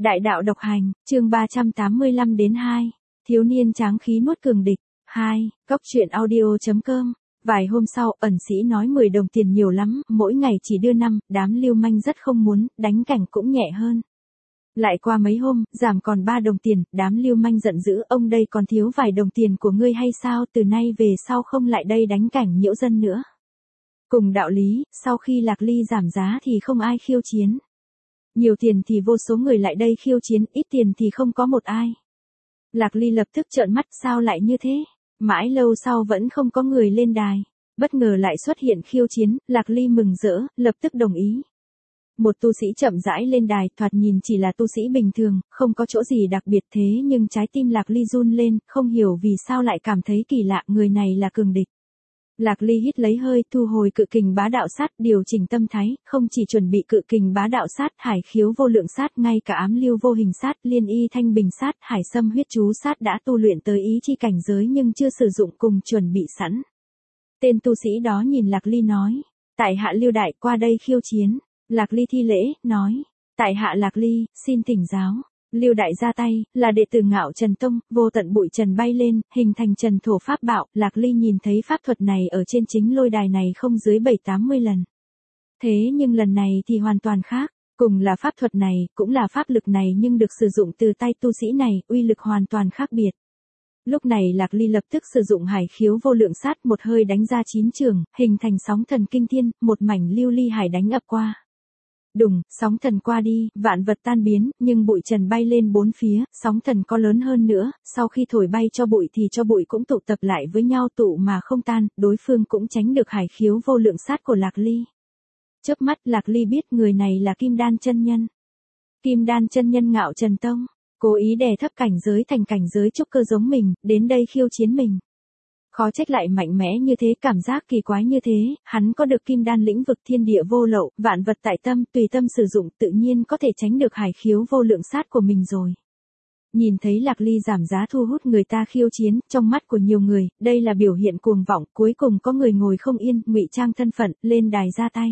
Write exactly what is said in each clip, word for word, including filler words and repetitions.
Đại đạo độc hành, chương ba trăm tám mươi lăm đến hai. Thiếu niên tráng khí nuốt cường địch. hai. Cốc truyện audio.com. Vài hôm sau, ẩn sĩ nói mười đồng tiền nhiều lắm, mỗi ngày chỉ đưa năm, đám lưu manh rất không muốn, đánh cảnh cũng nhẹ hơn. Lại qua mấy hôm, giảm còn ba đồng tiền, đám lưu manh giận dữ, ông đây còn thiếu vài đồng tiền của ngươi hay sao, từ nay về sau không lại đây đánh cảnh nhiễu dân nữa. Cùng đạo lý, sau khi Lạc Ly giảm giá thì không ai khiêu chiến. Nhiều tiền thì vô số người lại đây khiêu chiến, ít tiền thì không có một ai. Lạc Ly lập tức trợn mắt, sao lại như thế? Mãi lâu sau vẫn không có người lên đài. Bất ngờ lại xuất hiện khiêu chiến, Lạc Ly mừng rỡ, lập tức đồng ý. Một tu sĩ chậm rãi lên đài, thoạt nhìn chỉ là tu sĩ bình thường, không có chỗ gì đặc biệt thế nhưng trái tim Lạc Ly run lên, không hiểu vì sao lại cảm thấy kỳ lạ, người này là cường địch. Lạc Ly hít lấy hơi, thu hồi cự kình bá đạo sát, điều chỉnh tâm thái, không chỉ chuẩn bị cự kình bá đạo sát, hải khiếu vô lượng sát, ngay cả ám lưu vô hình sát, liên y thanh bình sát, hải xâm huyết chú sát đã tu luyện tới ý chi cảnh giới nhưng chưa sử dụng cùng chuẩn bị sẵn. Tên tu sĩ đó nhìn Lạc Ly nói, tại hạ Lưu Đại qua đây khiêu chiến. Lạc Ly thi lễ, nói, tại hạ Lạc Ly, xin thỉnh giáo. Lưu Đại ra tay, là đệ tử Ngạo Trần Tông, vô tận bụi trần bay lên, hình thành trần thổ pháp bảo, Lạc Ly nhìn thấy pháp thuật này ở trên chính lôi đài này không dưới bảy tám mươi lần. Thế nhưng lần này thì hoàn toàn khác, cùng là pháp thuật này, cũng là pháp lực này nhưng được sử dụng từ tay tu sĩ này, uy lực hoàn toàn khác biệt. Lúc này Lạc Ly lập tức sử dụng hải khiếu vô lượng sát, một hơi đánh ra chín trường, hình thành sóng thần kinh thiên, một mảnh lưu ly hải đánh ập qua. Đùng, sóng thần qua đi, vạn vật tan biến, nhưng bụi trần bay lên bốn phía, sóng thần có lớn hơn nữa, sau khi thổi bay cho bụi thì cho bụi cũng tụ tập lại với nhau tụ mà không tan, đối phương cũng tránh được hải khiếu vô lượng sát của Lạc Ly. Chớp mắt Lạc Ly biết người này là Kim Đan chân nhân. Kim Đan chân nhân Ngạo Trần Tông, cố ý đè thấp cảnh giới thành cảnh giới trúc cơ giống mình, đến đây khiêu chiến mình. Khó trách lại mạnh mẽ như thế, cảm giác kỳ quái như thế, hắn có được kim đan lĩnh vực thiên địa vô lậu, vạn vật tại tâm, tùy tâm sử dụng tự nhiên có thể tránh được hải khiếu vô lượng sát của mình rồi. Nhìn thấy Lạc Ly giảm giá thu hút người ta khiêu chiến, trong mắt của nhiều người, đây là biểu hiện cuồng vọng, cuối cùng có người ngồi không yên, ngụy trang thân phận, lên đài ra tay.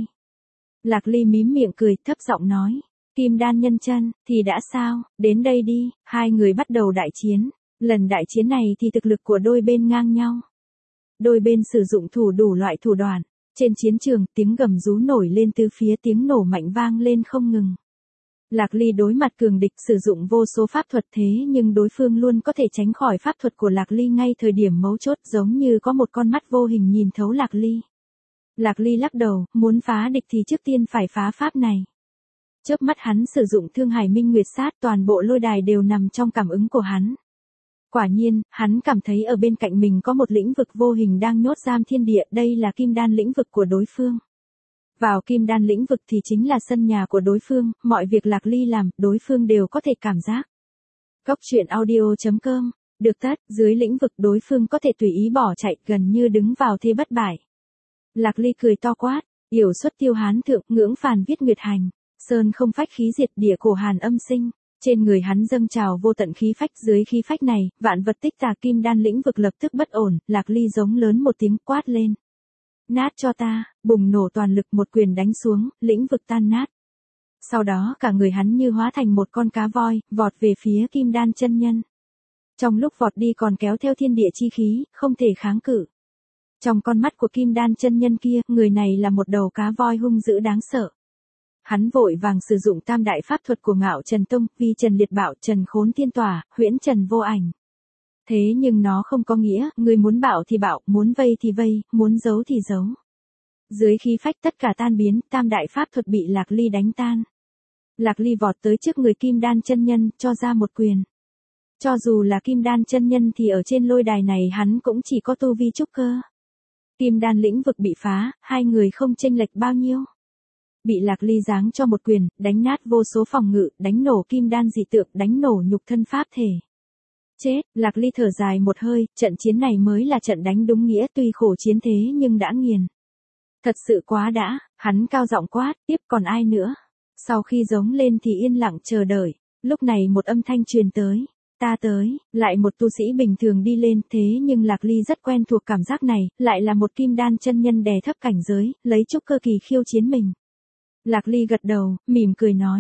Lạc Ly mím miệng cười, thấp giọng nói, Kim Đan nhân chân, thì đã sao, đến đây đi, hai người bắt đầu đại chiến. Lần đại chiến này thì thực lực của đôi bên ngang nhau. Đôi bên sử dụng thủ đủ loại thủ đoạn. Trên chiến trường, tiếng gầm rú nổi lên từ phía, tiếng nổ mạnh vang lên không ngừng. Lạc Ly đối mặt cường địch sử dụng vô số pháp thuật thế nhưng đối phương luôn có thể tránh khỏi pháp thuật của Lạc Ly ngay thời điểm mấu chốt, giống như có một con mắt vô hình nhìn thấu Lạc Ly. Lạc Ly lắc đầu, muốn phá địch thì trước tiên phải phá pháp này. Chớp mắt hắn sử dụng Thương Hải Minh Nguyệt sát, toàn bộ lôi đài đều nằm trong cảm ứng của hắn. Quả nhiên, hắn cảm thấy ở bên cạnh mình có một lĩnh vực vô hình đang nhốt giam thiên địa, đây là kim đan lĩnh vực của đối phương. Vào kim đan lĩnh vực thì chính là sân nhà của đối phương, mọi việc Lạc Ly làm, đối phương đều có thể cảm giác. Cốc truyện audio.com, được tất, dưới lĩnh vực đối phương có thể tùy ý bỏ chạy, gần như đứng vào thế bất bại. Lạc Ly cười to quát, yểu xuất tiêu hán thượng, ngưỡng phàn viết nguyệt hành, sơn không phách khí diệt địa cổ hàn âm sinh. Trên người hắn dâng trào vô tận khí phách, dưới khí phách này, vạn vật tích tà kim đan lĩnh vực lập tức bất ổn, Lạc Ly giống lớn một tiếng quát lên. Nát cho ta, bùng nổ toàn lực một quyền đánh xuống, lĩnh vực tan nát. Sau đó cả người hắn như hóa thành một con cá voi, vọt về phía kim đan chân nhân. Trong lúc vọt đi còn kéo theo thiên địa chi khí, không thể kháng cự. Trong con mắt của kim đan chân nhân kia, người này là một đầu cá voi hung dữ đáng sợ. Hắn vội vàng sử dụng tam đại pháp thuật của Ngạo Trần Tông, vi trần liệt bạo, trần khốn thiên tỏa, huyễn trần vô ảnh. Thế nhưng nó không có nghĩa, người muốn bạo thì bạo, muốn vây thì vây, muốn giấu thì giấu. Dưới khí phách tất cả tan biến, tam đại pháp thuật bị Lạc Ly đánh tan. Lạc Ly vọt tới trước người kim đan chân nhân, cho ra một quyền. Cho dù là kim đan chân nhân thì ở trên lôi đài này hắn cũng chỉ có tu vi trúc cơ. Kim đan lĩnh vực bị phá, hai người không chênh lệch bao nhiêu. Bị Lạc Ly giáng cho một quyền, đánh nát vô số phòng ngự, đánh nổ kim đan dị tượng, đánh nổ nhục thân pháp thể. Chết, Lạc Ly thở dài một hơi, trận chiến này mới là trận đánh đúng nghĩa, tuy khổ chiến thế nhưng đã nghiền. Thật sự quá đã, hắn cao giọng quát, tiếp còn ai nữa. Sau khi giống lên thì yên lặng chờ đợi, lúc này một âm thanh truyền tới. Ta tới, lại một tu sĩ bình thường đi lên, thế nhưng Lạc Ly rất quen thuộc cảm giác này, lại là một kim đan chân nhân đè thấp cảnh giới, lấy trúc cơ kỳ khiêu chiến mình. Lạc Ly gật đầu, mỉm cười nói,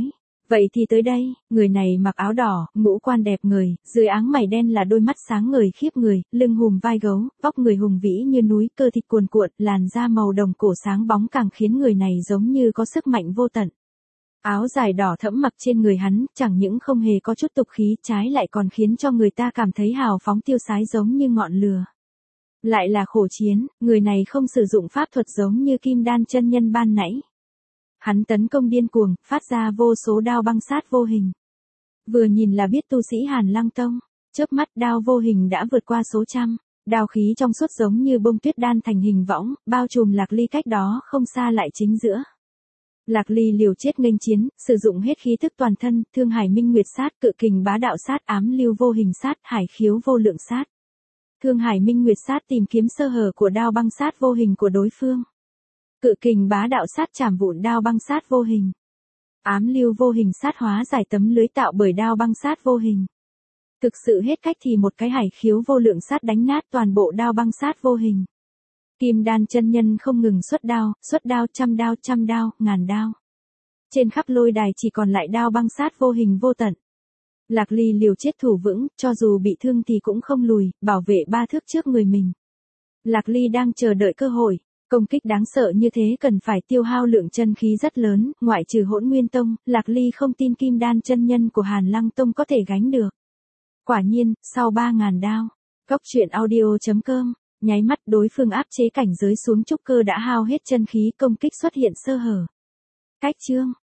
Vậy thì tới đây, người này mặc áo đỏ, ngũ quan đẹp người, dưới áng mày đen là đôi mắt sáng ngời khiếp người, lưng hùm vai gấu, vóc người hùng vĩ như núi, cơ thịt cuồn cuộn, làn da màu đồng cổ sáng bóng càng khiến người này giống như có sức mạnh vô tận. Áo dài đỏ thẫm mặc trên người hắn, chẳng những không hề có chút tục khí, trái lại còn khiến cho người ta cảm thấy hào phóng tiêu sái giống như ngọn lửa. Lại là khổ chiến, người này không sử dụng pháp thuật giống như Kim Đan chân nhân ban nãy. Hắn tấn công điên cuồng, phát ra vô số đao băng sát vô hình. Vừa nhìn là biết tu sĩ Hàn Lăng Tông, chớp mắt đao vô hình đã vượt qua số trăm, đao khí trong suốt giống như bông tuyết đan thành hình võng, bao trùm Lạc Ly cách đó không xa lại chính giữa. Lạc Ly liều chết nghênh chiến, sử dụng hết khí tức toàn thân, Thương Hải Minh Nguyệt sát, Cự Kình Bá Đạo sát, Ám Lưu Vô Hình sát, Hải Khiếu Vô Lượng sát. Thương Hải Minh Nguyệt sát tìm kiếm sơ hở của đao băng sát vô hình của đối phương. Cự Kình Bá Đạo sát chảm vụn đao băng sát vô hình. Ám Lưu Vô Hình sát hóa giải tấm lưới tạo bởi đao băng sát vô hình. Thực sự hết cách thì một cái Hải Khiếu Vô Lượng sát đánh nát toàn bộ đao băng sát vô hình. Kim Đan chân nhân không ngừng xuất đao, xuất đao, trăm đao, trăm đao, ngàn đao. Trên khắp lôi đài chỉ còn lại đao băng sát vô hình vô tận. Lạc Ly liều chết thủ vững, cho dù bị thương thì cũng không lùi, bảo vệ ba thước trước người mình. Lạc Ly đang chờ đợi cơ hội, công kích đáng sợ như thế cần phải tiêu hao lượng chân khí rất lớn, ngoại trừ Hỗn Nguyên Tông, Lạc Ly không tin Kim Đan chân nhân của Hàn Lăng Tông có thể gánh được. Quả nhiên, sau ba ngàn đao, Góc truyện audio chấm com, nháy mắt đối phương áp chế cảnh giới xuống trúc cơ đã hao hết chân khí, công kích xuất hiện sơ hở. Cách chương